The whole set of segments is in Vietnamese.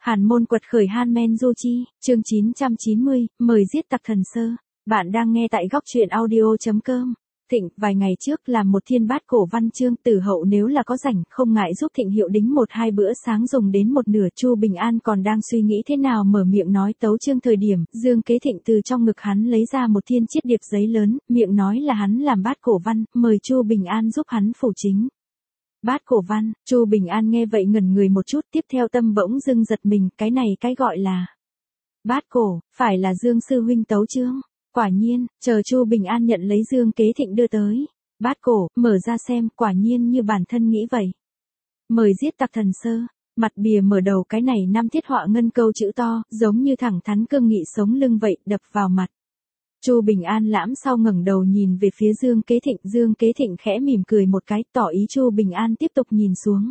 Hàn môn quật khởi Han Du Chi, chương 990, mời giết tặc thần sơ. Bạn đang nghe tại góc truyện audio.com. Thịnh, vài ngày trước làm một thiên bát cổ văn chương, Tử Hậu nếu là có rảnh, không ngại giúp Thịnh hiệu đính 1-2 bữa sáng dùng đến một nửa. Chu Bình An còn đang suy nghĩ thế nào mở miệng nói tấu chương thời điểm, Dương Kế Thịnh từ trong ngực hắn lấy ra một thiên chiết điệp giấy lớn, miệng nói là hắn làm bát cổ văn, mời Chu Bình An giúp hắn phủ chính. Bát cổ văn, Chu Bình An nghe vậy ngẩn người một chút, tiếp theo tâm bỗng dưng giật mình, cái này cái gọi là bát cổ, phải là Dương sư huynh tấu chương. Quả nhiên, chờ Chu Bình An nhận lấy Dương Kế Thịnh đưa tới bát cổ, mở ra xem, quả nhiên như bản thân nghĩ vậy. Mời giết tặc thần sơ, mặt bìa mở đầu cái này 5 thiết họa ngân câu chữ to, giống như thẳng thắn cương nghị sống lưng vậy, đập vào mặt. Chu Bình An lãm sau ngẩng đầu nhìn về phía Dương Kế Thịnh khẽ mỉm cười một cái, tỏ ý Chu Bình An tiếp tục nhìn xuống.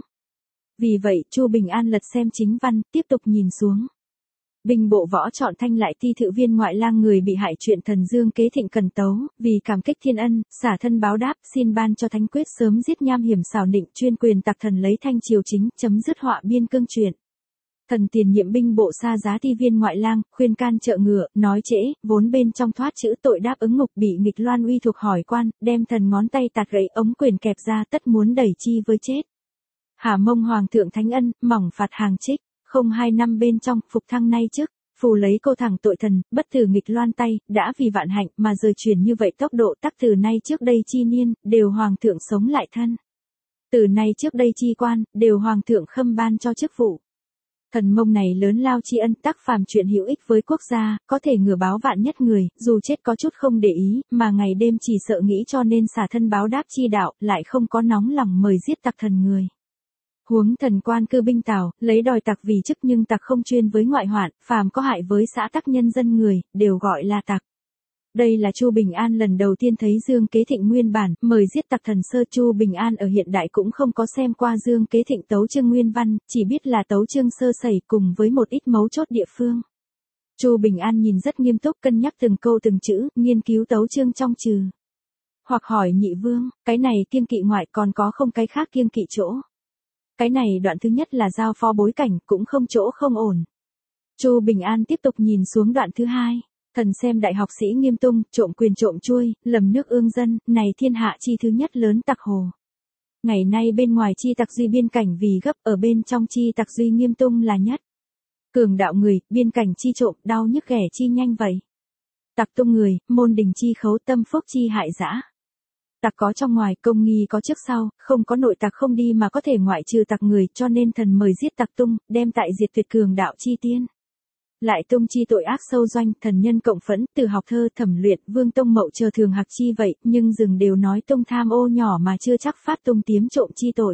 Vì vậy, Chu Bình An lật xem chính văn, tiếp tục nhìn xuống. Binh bộ võ chọn thanh lại ti thự viên ngoại lang người bị hại chuyện thần Dương Kế Thịnh cần tấu, vì cảm kích thiên ân, xả thân báo đáp, xin ban cho thánh quyết sớm giết nham hiểm xảo nịnh, chuyên quyền tặc thần lấy thanh triều chính, chấm dứt họa biên cương truyện. Thần tiền nhiệm binh bộ xa giá ti viên ngoại lang, khuyên can trợ ngựa, nói trễ, vốn bên trong thoát chữ tội đáp ứng ngục bị nghịch loan uy thuộc hỏi quan, đem thần ngón tay tạt gậy ống quyền kẹp ra tất muốn đẩy chi với chết. Hà mông hoàng thượng thánh ân, mỏng phạt hàng trích, không 2 năm bên trong, phục thăng nay chức, phù lấy cô thẳng tội thần, bất tử nghịch loan tay, đã vì vạn hạnh mà rời chuyển như vậy tốc độ tắc từ nay trước đây chi niên, đều hoàng thượng sống lại thân. Từ nay trước đây chi quan, đều hoàng thượng khâm ban cho chức vụ. Thần mông này lớn lao tri ân tác phàm chuyện hữu ích với quốc gia, có thể ngừa báo vạn nhất người, dù chết có chút không để ý, mà ngày đêm chỉ sợ nghĩ cho nên xả thân báo đáp chi đạo, lại không có nóng lòng mời giết tặc thần người. Huống thần quan cư binh Tào, lấy đòi tặc vì chức nhưng tặc không chuyên với ngoại hoạn, phàm có hại với xã tắc nhân dân người, đều gọi là tặc. Đây là Chu Bình An lần đầu tiên thấy Dương Kế Thịnh nguyên bản, mời giết tặc thần sơ. Chu Bình An ở hiện đại cũng không có xem qua Dương Kế Thịnh tấu chương nguyên văn, chỉ biết là tấu chương sơ sẩy cùng với một ít mấu chốt địa phương. Chu Bình An nhìn rất nghiêm túc cân nhắc từng câu từng chữ, nghiên cứu tấu chương trong trừ. Hoặc hỏi nhị vương, cái này kiêng kỵ ngoại còn có không cái khác kiêng kỵ chỗ. Cái này đoạn thứ nhất là giao phó bối cảnh, cũng không chỗ không ổn. Chu Bình An tiếp tục nhìn xuống đoạn thứ hai. Thần xem đại học sĩ Nghiêm Tung, trộm quyền trộm chuôi, lầm nước ương dân, này thiên hạ chi thứ nhất lớn tặc hồ. Ngày nay bên ngoài chi tặc duy biên cảnh vì gấp, ở bên trong chi tặc duy Nghiêm Tung là nhất. Cường đạo người, biên cảnh chi trộm, đau nhức ghẻ chi nhanh vậy. Tặc tung người, môn đình chi khấu, tâm phúc chi hại dã. Tặc có trong ngoài, công nghi có trước sau, không có nội tặc không đi mà có thể ngoại trừ tặc người, cho nên thần mời giết tặc tung, đem tại diệt tuyệt cường đạo chi tiên. Lại tung chi tội ác sâu doanh, thần nhân cộng phẫn, từ học thơ thẩm luyện, vương tông mậu chờ thường hạc chi vậy, nhưng dừng đều nói tung tham ô nhỏ mà chưa chắc phát tung tiếm trộm chi tội.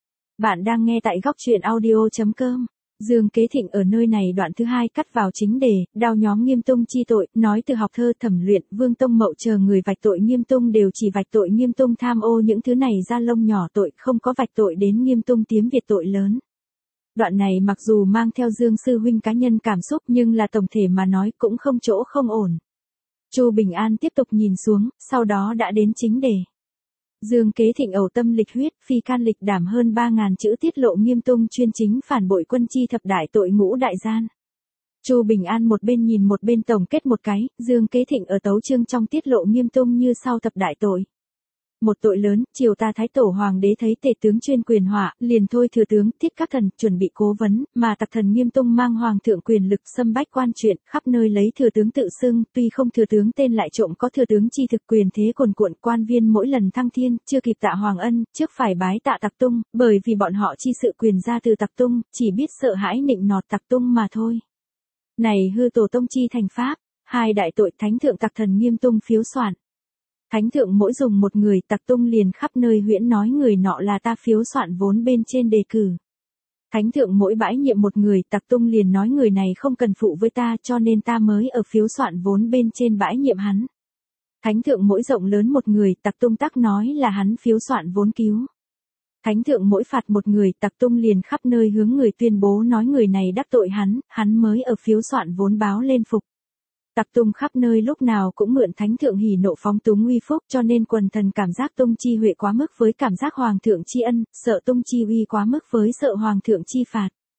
Bạn đang nghe tại góc truyện audio.com. Dương Kế Thịnh ở nơi này đoạn thứ hai cắt vào chính đề, đao nhóm Nghiêm Tung chi tội, nói từ học thơ thẩm luyện, vương tông mậu chờ người vạch tội Nghiêm Tung đều chỉ vạch tội Nghiêm Tung tham ô những thứ này ra lông nhỏ tội, không có vạch tội đến Nghiêm Tung tiếm việt tội lớn. Đoạn này mặc dù mang theo Dương sư huynh cá nhân cảm xúc nhưng là tổng thể mà nói cũng không chỗ không ổn. Chu Bình An tiếp tục nhìn xuống, sau đó đã đến chính đề. Dương Kế Thịnh ẩu tâm lịch huyết, phi can lịch đảm hơn 3.000 chữ tiết lộ Nghiêm Tung chuyên chính phản bội quân chi thập đại tội ngũ đại gian. Chu Bình An một bên nhìn một bên tổng kết một cái, Dương Kế Thịnh ở tấu chương trong tiết lộ Nghiêm Tung như sau thập đại tội. Một tội lớn, triều ta thái tổ hoàng đế thấy tể tướng chuyên quyền họa, liền thôi thừa tướng, thiết các thần, chuẩn bị cố vấn, mà tặc thần Nghiêm Tung mang hoàng thượng quyền lực xâm bách quan chuyện, khắp nơi lấy thừa tướng tự xưng, tuy không thừa tướng tên lại trộm có thừa tướng chi thực quyền thế cuồn cuộn, quan viên mỗi lần thăng thiên, chưa kịp tạ hoàng ân, trước phải bái tạ tặc tung, bởi vì bọn họ chi sự quyền ra từ tặc tung, chỉ biết sợ hãi nịnh nọt tặc tung mà thôi. Này hư tổ tông chi thành pháp, hai đại tội thánh thượng tặc thần Nghiêm Tung phiếu soạn. Thánh thượng mỗi dùng một người tặc tung liền khắp nơi huyễn nói người nọ là ta phiếu soạn vốn bên trên đề cử. Thánh thượng mỗi bãi nhiệm một người tặc tung liền nói người này không cần phụ với ta cho nên ta mới ở phiếu soạn vốn bên trên bãi nhiệm hắn. Thánh thượng mỗi rộng lớn một người tặc tung tắc nói là hắn phiếu soạn vốn cứu. Thánh thượng mỗi phạt một người tặc tung liền khắp nơi hướng người tuyên bố nói người này đắc tội hắn mới ở phiếu soạn vốn báo lên phục. Tặc tung khắp nơi lúc nào cũng mượn thánh thượng hỉ nộ phóng túng uy phúc cho nên quần thần cảm giác tung chi huệ quá mức với cảm giác hoàng thượng chi ân, sợ tung chi uy quá mức với sợ hoàng thượng chi phạt.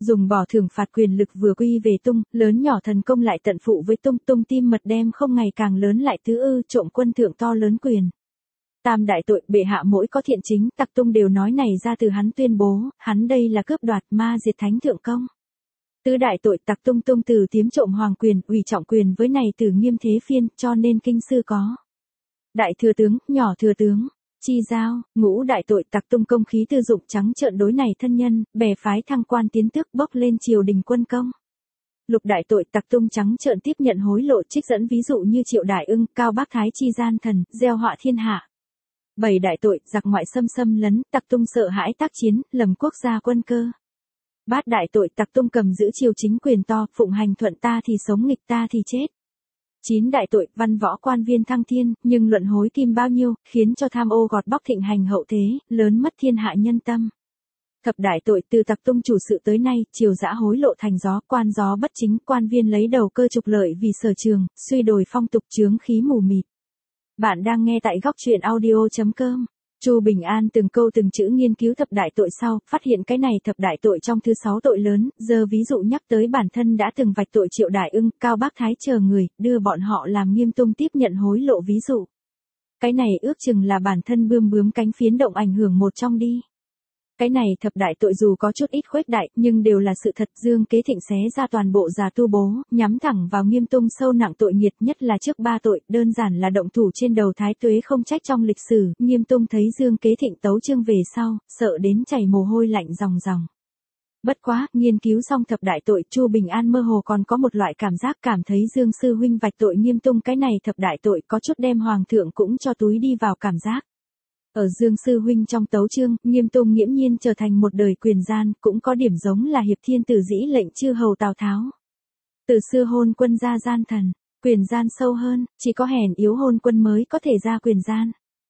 Dùng bỏ thưởng phạt quyền lực vừa quy về Tung, lớn nhỏ thần công lại tận phụ với Tung, Tung tim mật đem không ngày càng lớn lại tứ ư trộm quân thượng to lớn quyền. Tam đại tội bệ hạ mỗi có thiện chính, Tặc Tung đều nói này ra từ hắn tuyên bố, hắn đây là cướp đoạt ma diệt thánh thượng công. Tứ đại tội Tặc Tung tung từ tiếm trộm hoàng quyền, ủy trọng quyền với này từ nghiêm thế phiên, cho nên kinh sư có. Đại thừa tướng, nhỏ thừa tướng, chi giao, ngũ đại tội Tặc Tung công khí tư dụng trắng trợn đối này thân nhân, bè phái thăng quan tiến tước bốc lên triều đình quân công. Lục đại tội Tặc Tung trắng trợn tiếp nhận hối lộ trích dẫn ví dụ như Triệu Đại Ưng, Cao Bác Thái chi gian thần, gieo họa thiên hạ. Bảy đại tội giặc ngoại xâm lấn, Tặc Tung sợ hãi tác chiến, lầm quốc gia quân cơ. Bát đại tội Tặc Tung cầm giữ triều chính quyền to, phụng hành thuận ta thì sống nghịch ta thì chết. Chín đại tội văn võ quan viên thăng thiên, nhưng luận hối kim bao nhiêu, khiến cho tham ô gọt bóc thịnh hành hậu thế, lớn mất thiên hạ nhân tâm. Thập đại tội từ Tặc Tung chủ sự tới nay, triều dã hối lộ thành gió, quan gió bất chính, quan viên lấy đầu cơ trục lợi vì sở trường, suy đồi phong tục chướng khí mù mịt. Bạn đang nghe tại góc truyện audio.com. Chu Bình An từng câu từng chữ nghiên cứu thập đại tội sau, phát hiện cái này thập đại tội trong thứ 6 tội lớn, giờ ví dụ nhắc tới bản thân đã từng vạch tội Triệu Đại Ưng, Cao Bác Thái chờ người, đưa bọn họ làm Nghiêm Tung tiếp nhận hối lộ ví dụ. Cái này ước chừng là bản thân bướm cánh phiến động ảnh hưởng một trong đi. Cái này thập đại tội dù có chút ít khuếch đại, nhưng đều là sự thật. Dương Kế Thịnh xé ra toàn bộ già tu bố, nhắm thẳng vào Nghiêm Tung sâu nặng tội nghiệt, nhất là trước 3 tội, đơn giản là động thủ trên đầu Thái Tuế không trách trong lịch sử. Nghiêm Tung thấy Dương Kế Thịnh tấu chương về sau, sợ đến chảy mồ hôi lạnh ròng ròng. Bất quá, nghiên cứu xong thập đại tội, Chu Bình An mơ hồ còn có một loại cảm giác cảm thấy Dương sư huynh vạch tội Nghiêm Tung cái này thập đại tội có chút đem hoàng thượng cũng cho túi đi vào cảm giác. Ở Dương sư huynh trong tấu chương, Nghiêm Tung nghiễm nhiên trở thành một đời quyền gian, cũng có điểm giống là hiệp thiên tử dĩ lệnh chư hầu Tào Tháo. Từ xưa hôn quân ra gian thần, quyền gian sâu hơn, chỉ có hèn yếu hôn quân mới có thể ra quyền gian.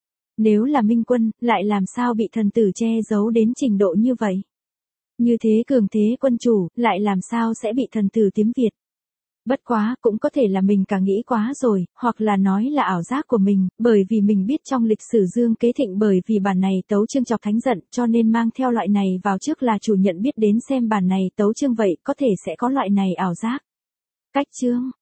Nếu là minh quân, lại làm sao bị thần tử che giấu đến trình độ như vậy? Như thế cường thế quân chủ, lại làm sao sẽ bị thần tử tiếm Việt? Bất quá, cũng có thể là mình cả nghĩ quá rồi, hoặc là nói là ảo giác của mình, bởi vì mình biết trong lịch sử Dương Kế Thịnh bởi vì bản này tấu chương chọc thánh giận, cho nên mang theo loại này vào trước là chủ nhận biết đến xem bản này tấu chương vậy, có thể sẽ có loại này ảo giác. Cách chương,